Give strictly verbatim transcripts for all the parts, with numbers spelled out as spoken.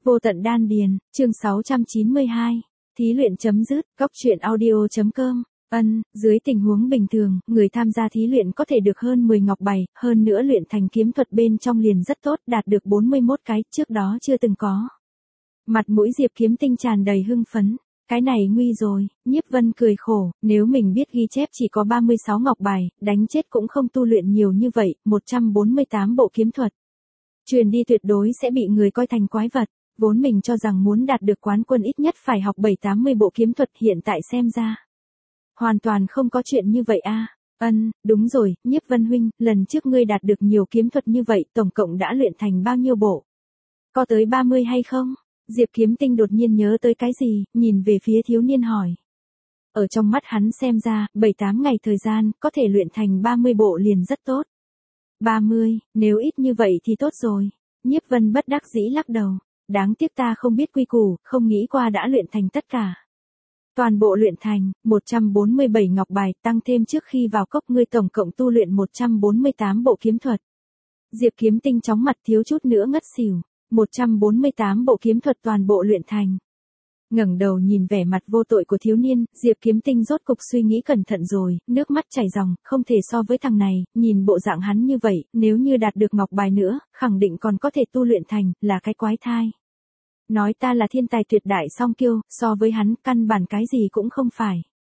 Vô tận đan điền, chương sáu trăm chín mươi hai. Thí luyện chấm dứt, góc truyện audio chấm com. Ân, dưới tình huống bình thường, người tham gia thí luyện có thể được hơn mười ngọc bài, hơn nữa luyện thành kiếm thuật bên trong liền rất tốt, đạt được bốn mươi mốt cái, trước đó chưa từng có. Mặt mũi Diệp Kiếm Tinh tràn đầy hưng phấn. Cái này nguy rồi, Nhiếp Vân cười khổ, nếu mình biết ghi chép chỉ có ba mươi sáu ngọc bài, đánh chết cũng không tu luyện nhiều như vậy, một trăm bốn mươi tám bộ kiếm thuật. Truyền đi tuyệt đối sẽ bị người coi thành quái vật, vốn mình cho rằng muốn đạt được quán quân ít nhất phải học bảy tám mươi bộ kiếm thuật, hiện tại xem ra. Hoàn toàn không có chuyện như vậy a. Ân, đúng rồi, Nhiếp Vân huynh, lần trước ngươi đạt được nhiều kiếm thuật như vậy, tổng cộng đã luyện thành bao nhiêu bộ? Có tới ba mươi hay không? Diệp Kiếm Tinh đột nhiên nhớ tới cái gì, nhìn về phía thiếu niên hỏi. Ở trong mắt hắn xem ra, bảy tám ngày thời gian, có thể luyện thành ba mươi bộ liền rất tốt. ba mươi, nếu ít như vậy thì tốt rồi. Nhiếp Vân bất đắc dĩ lắc đầu. Đáng tiếc ta không biết quy củ, không nghĩ qua đã luyện thành tất cả. Toàn bộ luyện thành, một trăm bốn mươi bảy ngọc bài, tăng thêm trước khi vào cốc ngươi tổng cộng tu luyện một trăm bốn mươi tám bộ kiếm thuật. Diệp Kiếm Tinh chóng mặt thiếu chút nữa ngất xỉu. một trăm bốn mươi tám bộ kiếm thuật toàn bộ luyện thành. Ngẩng đầu nhìn vẻ mặt vô tội của thiếu niên, Diệp Kiếm Tinh rốt cục suy nghĩ cẩn thận rồi, nước mắt chảy ròng, không thể so với thằng này, nhìn bộ dạng hắn như vậy, nếu như đạt được ngọc bài nữa, khẳng định còn có thể tu luyện thành, là cái quái thai. Nói ta là thiên tài tuyệt đại song kiêu, so với hắn, căn bản cái gì cũng không phải.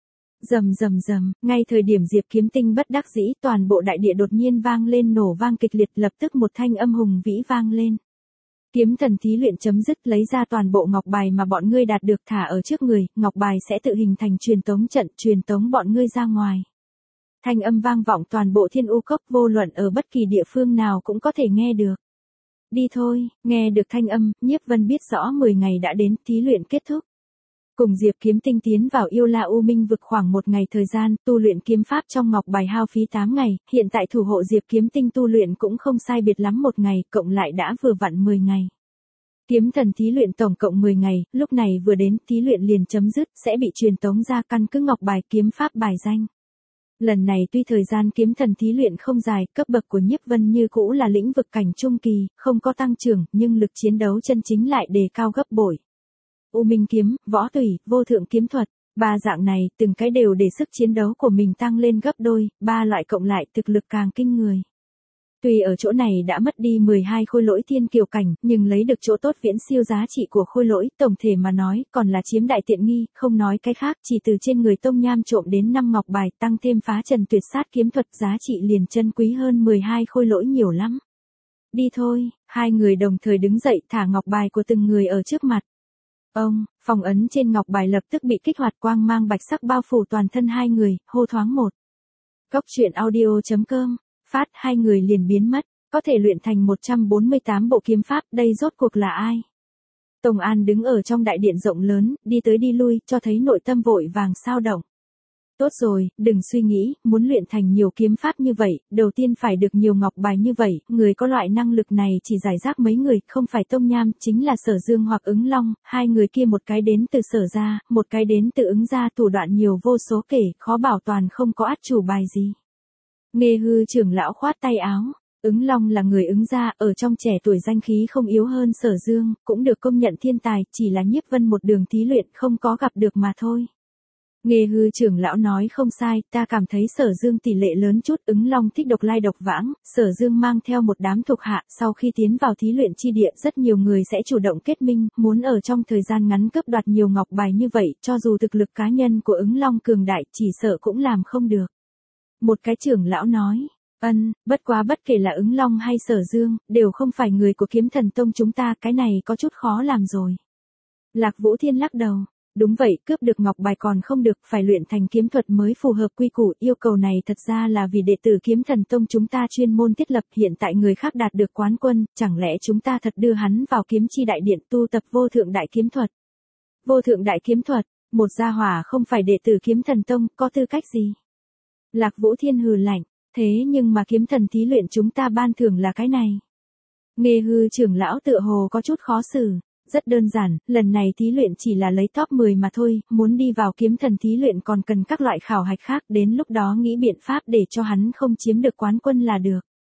Rầm rầm rầm, ngay thời điểm Diệp Kiếm Tinh bất đắc dĩ, toàn bộ đại địa đột nhiên vang lên nổ vang kịch liệt, lập tức một thanh âm hùng vĩ vang lên. Kiếm thần thí luyện chấm dứt, lấy ra toàn bộ ngọc bài mà bọn ngươi đạt được thả ở trước người, ngọc bài sẽ tự hình thành truyền tống trận, truyền tống bọn ngươi ra ngoài. Thanh âm vang vọng toàn bộ Thiên U Cốc, vô luận ở bất kỳ địa phương nào cũng có thể nghe được. Đi thôi, nghe được thanh âm, Nhiếp Vân biết rõ mười ngày đã đến, thí luyện kết thúc. Cùng Diệp Kiếm Tinh tiến vào Yêu La U Minh vực khoảng một ngày thời gian, tu luyện kiếm pháp trong ngọc bài hao phí tám ngày, hiện tại thủ hộ Diệp Kiếm Tinh tu luyện cũng không sai biệt lắm một ngày, cộng lại đã vừa vặn mười ngày. Kiếm thần thí luyện tổng cộng mười ngày, lúc này vừa đến, thí luyện liền chấm dứt, sẽ bị truyền tống ra căn cứ ngọc bài kiếm pháp bài danh. Lần này tuy thời gian kiếm thần thí luyện không dài, cấp bậc của Nhiếp Vân như cũ là lĩnh vực cảnh trung kỳ, không có tăng trưởng, nhưng lực chiến đấu chân chính lại đề cao gấp bội. U Minh kiếm, võ tùy, vô thượng kiếm thuật, ba dạng này, từng cái đều để sức chiến đấu của mình tăng lên gấp đôi, ba loại cộng lại thực lực càng kinh người. Tuy ở chỗ này đã mất đi mười hai khôi lỗi thiên kiều cảnh, nhưng lấy được chỗ tốt viễn siêu giá trị của khôi lỗi, tổng thể mà nói, còn là chiếm đại tiện nghi, không nói cái khác, chỉ từ trên người Tông Nham trộm đến năm ngọc bài, tăng thêm phá trần tuyệt sát kiếm thuật, giá trị liền chân quý hơn mười hai khôi lỗi nhiều lắm. Đi thôi, hai người đồng thời đứng dậy, thả ngọc bài của từng người ở trước mặt. Ông, phong ấn trên ngọc bài lập tức bị kích hoạt, quang mang bạch sắc bao phủ toàn thân hai người, hô thoáng một. Góc truyện audio chấm com, phát hai người liền biến mất, có thể luyện thành một trăm bốn mươi tám bộ kiếm pháp, đây rốt cuộc là ai? Tông An đứng ở trong đại điện rộng lớn, đi tới đi lui, cho thấy nội tâm vội vàng sao động. Tốt rồi, đừng suy nghĩ, muốn luyện thành nhiều kiếm pháp như vậy, đầu tiên phải được nhiều ngọc bài như vậy, người có loại năng lực này chỉ giải rác mấy người, không phải Tông Nham, chính là Sở Dương hoặc Ứng Long, hai người kia một cái đến từ Sở gia, một cái đến từ Ứng gia, thủ đoạn nhiều vô số kể, khó bảo toàn không có át chủ bài gì. Nghê Hư trưởng lão khoát tay áo, Ứng Long là người Ứng gia, ở trong trẻ tuổi danh khí không yếu hơn Sở Dương, cũng được công nhận thiên tài, chỉ là Nhiếp Vân một đường thí luyện không có gặp được mà thôi. Nghê Hư trưởng lão nói không sai, ta cảm thấy Sở Dương tỷ lệ lớn chút, Ứng Long thích độc lai độc vãng, Sở Dương mang theo một đám thuộc hạ, sau khi tiến vào thí luyện chi địa, rất nhiều người sẽ chủ động kết minh, muốn ở trong thời gian ngắn cướp đoạt nhiều ngọc bài như vậy, cho dù thực lực cá nhân của Ứng Long cường đại, chỉ sợ cũng làm không được. Một cái trưởng lão nói, ân, bất quá bất kể là Ứng Long hay Sở Dương, đều không phải người của Kiếm Thần Tông chúng ta, cái này có chút khó làm rồi. Lạc Vũ Thiên lắc đầu. Đúng vậy, cướp được ngọc bài còn không được, phải luyện thành kiếm thuật mới phù hợp quy củ, yêu cầu này thật ra là vì đệ tử Kiếm Thần Tông chúng ta chuyên môn thiết lập, hiện tại người khác đạt được quán quân, chẳng lẽ chúng ta thật đưa hắn vào kiếm chi đại điện tu tập vô thượng đại kiếm thuật? Vô thượng đại kiếm thuật, một gia hỏa không phải đệ tử Kiếm Thần Tông, có tư cách gì? Lạc Vũ Thiên hừ lạnh, thế nhưng mà kiếm thần thí luyện chúng ta ban thưởng là cái này. Nghê Hư trưởng lão tựa hồ có chút khó xử. Rất đơn giản, lần này thí luyện chỉ là lấy top mười mà thôi, muốn đi vào kiếm thần thí luyện còn cần các loại khảo hạch khác, đến lúc đó nghĩ biện pháp để cho hắn không chiếm được quán quân là được.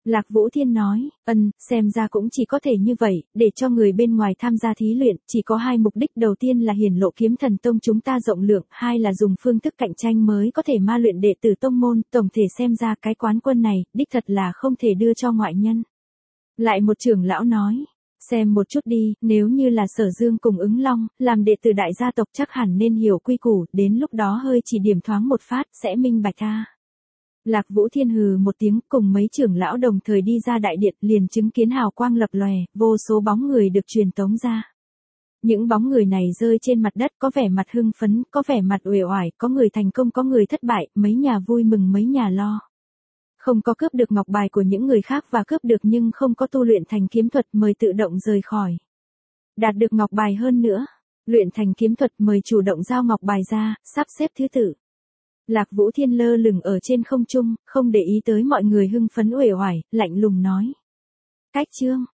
Lạc Vũ Thiên nói, ân, xem ra cũng chỉ có thể như vậy, để cho người bên ngoài tham gia thí luyện, chỉ có hai mục đích, đầu tiên là hiển lộ kiếm thần tông chúng ta rộng lượng, hai là dùng phương thức cạnh tranh mới có thể ma luyện đệ tử tông môn, tổng thể xem ra cái quán quân này, đích thật là không thể đưa cho ngoại nhân. Lại một trưởng lão nói, xem một chút đi, nếu như là Sở Dương cùng ứng long, làm đệ tử đại gia tộc chắc hẳn nên hiểu quy củ, đến lúc đó hơi chỉ điểm thoáng một phát, sẽ minh bạch a. Lạc Vũ Thiên hừ một tiếng, cùng mấy trưởng lão đồng thời đi ra đại điện, liền chứng kiến hào quang lập lòe, vô số bóng người được truyền tống ra. Những bóng người này rơi trên mặt đất, có vẻ mặt hưng phấn, có vẻ mặt uể oải, có người thành công có người thất bại, mấy nhà vui mừng mấy nhà lo. Không có cướp được ngọc bài của những người khác và cướp được nhưng không có tu luyện thành kiếm thuật mời tự động rời khỏi. Đạt được ngọc bài hơn nữa, luyện thành kiếm thuật mời chủ động giao ngọc bài ra, sắp xếp thứ tự. Lạc Vũ Thiên lơ lửng ở trên không trung, không để ý tới mọi người hưng phấn uể oải, lạnh lùng nói. Cách chương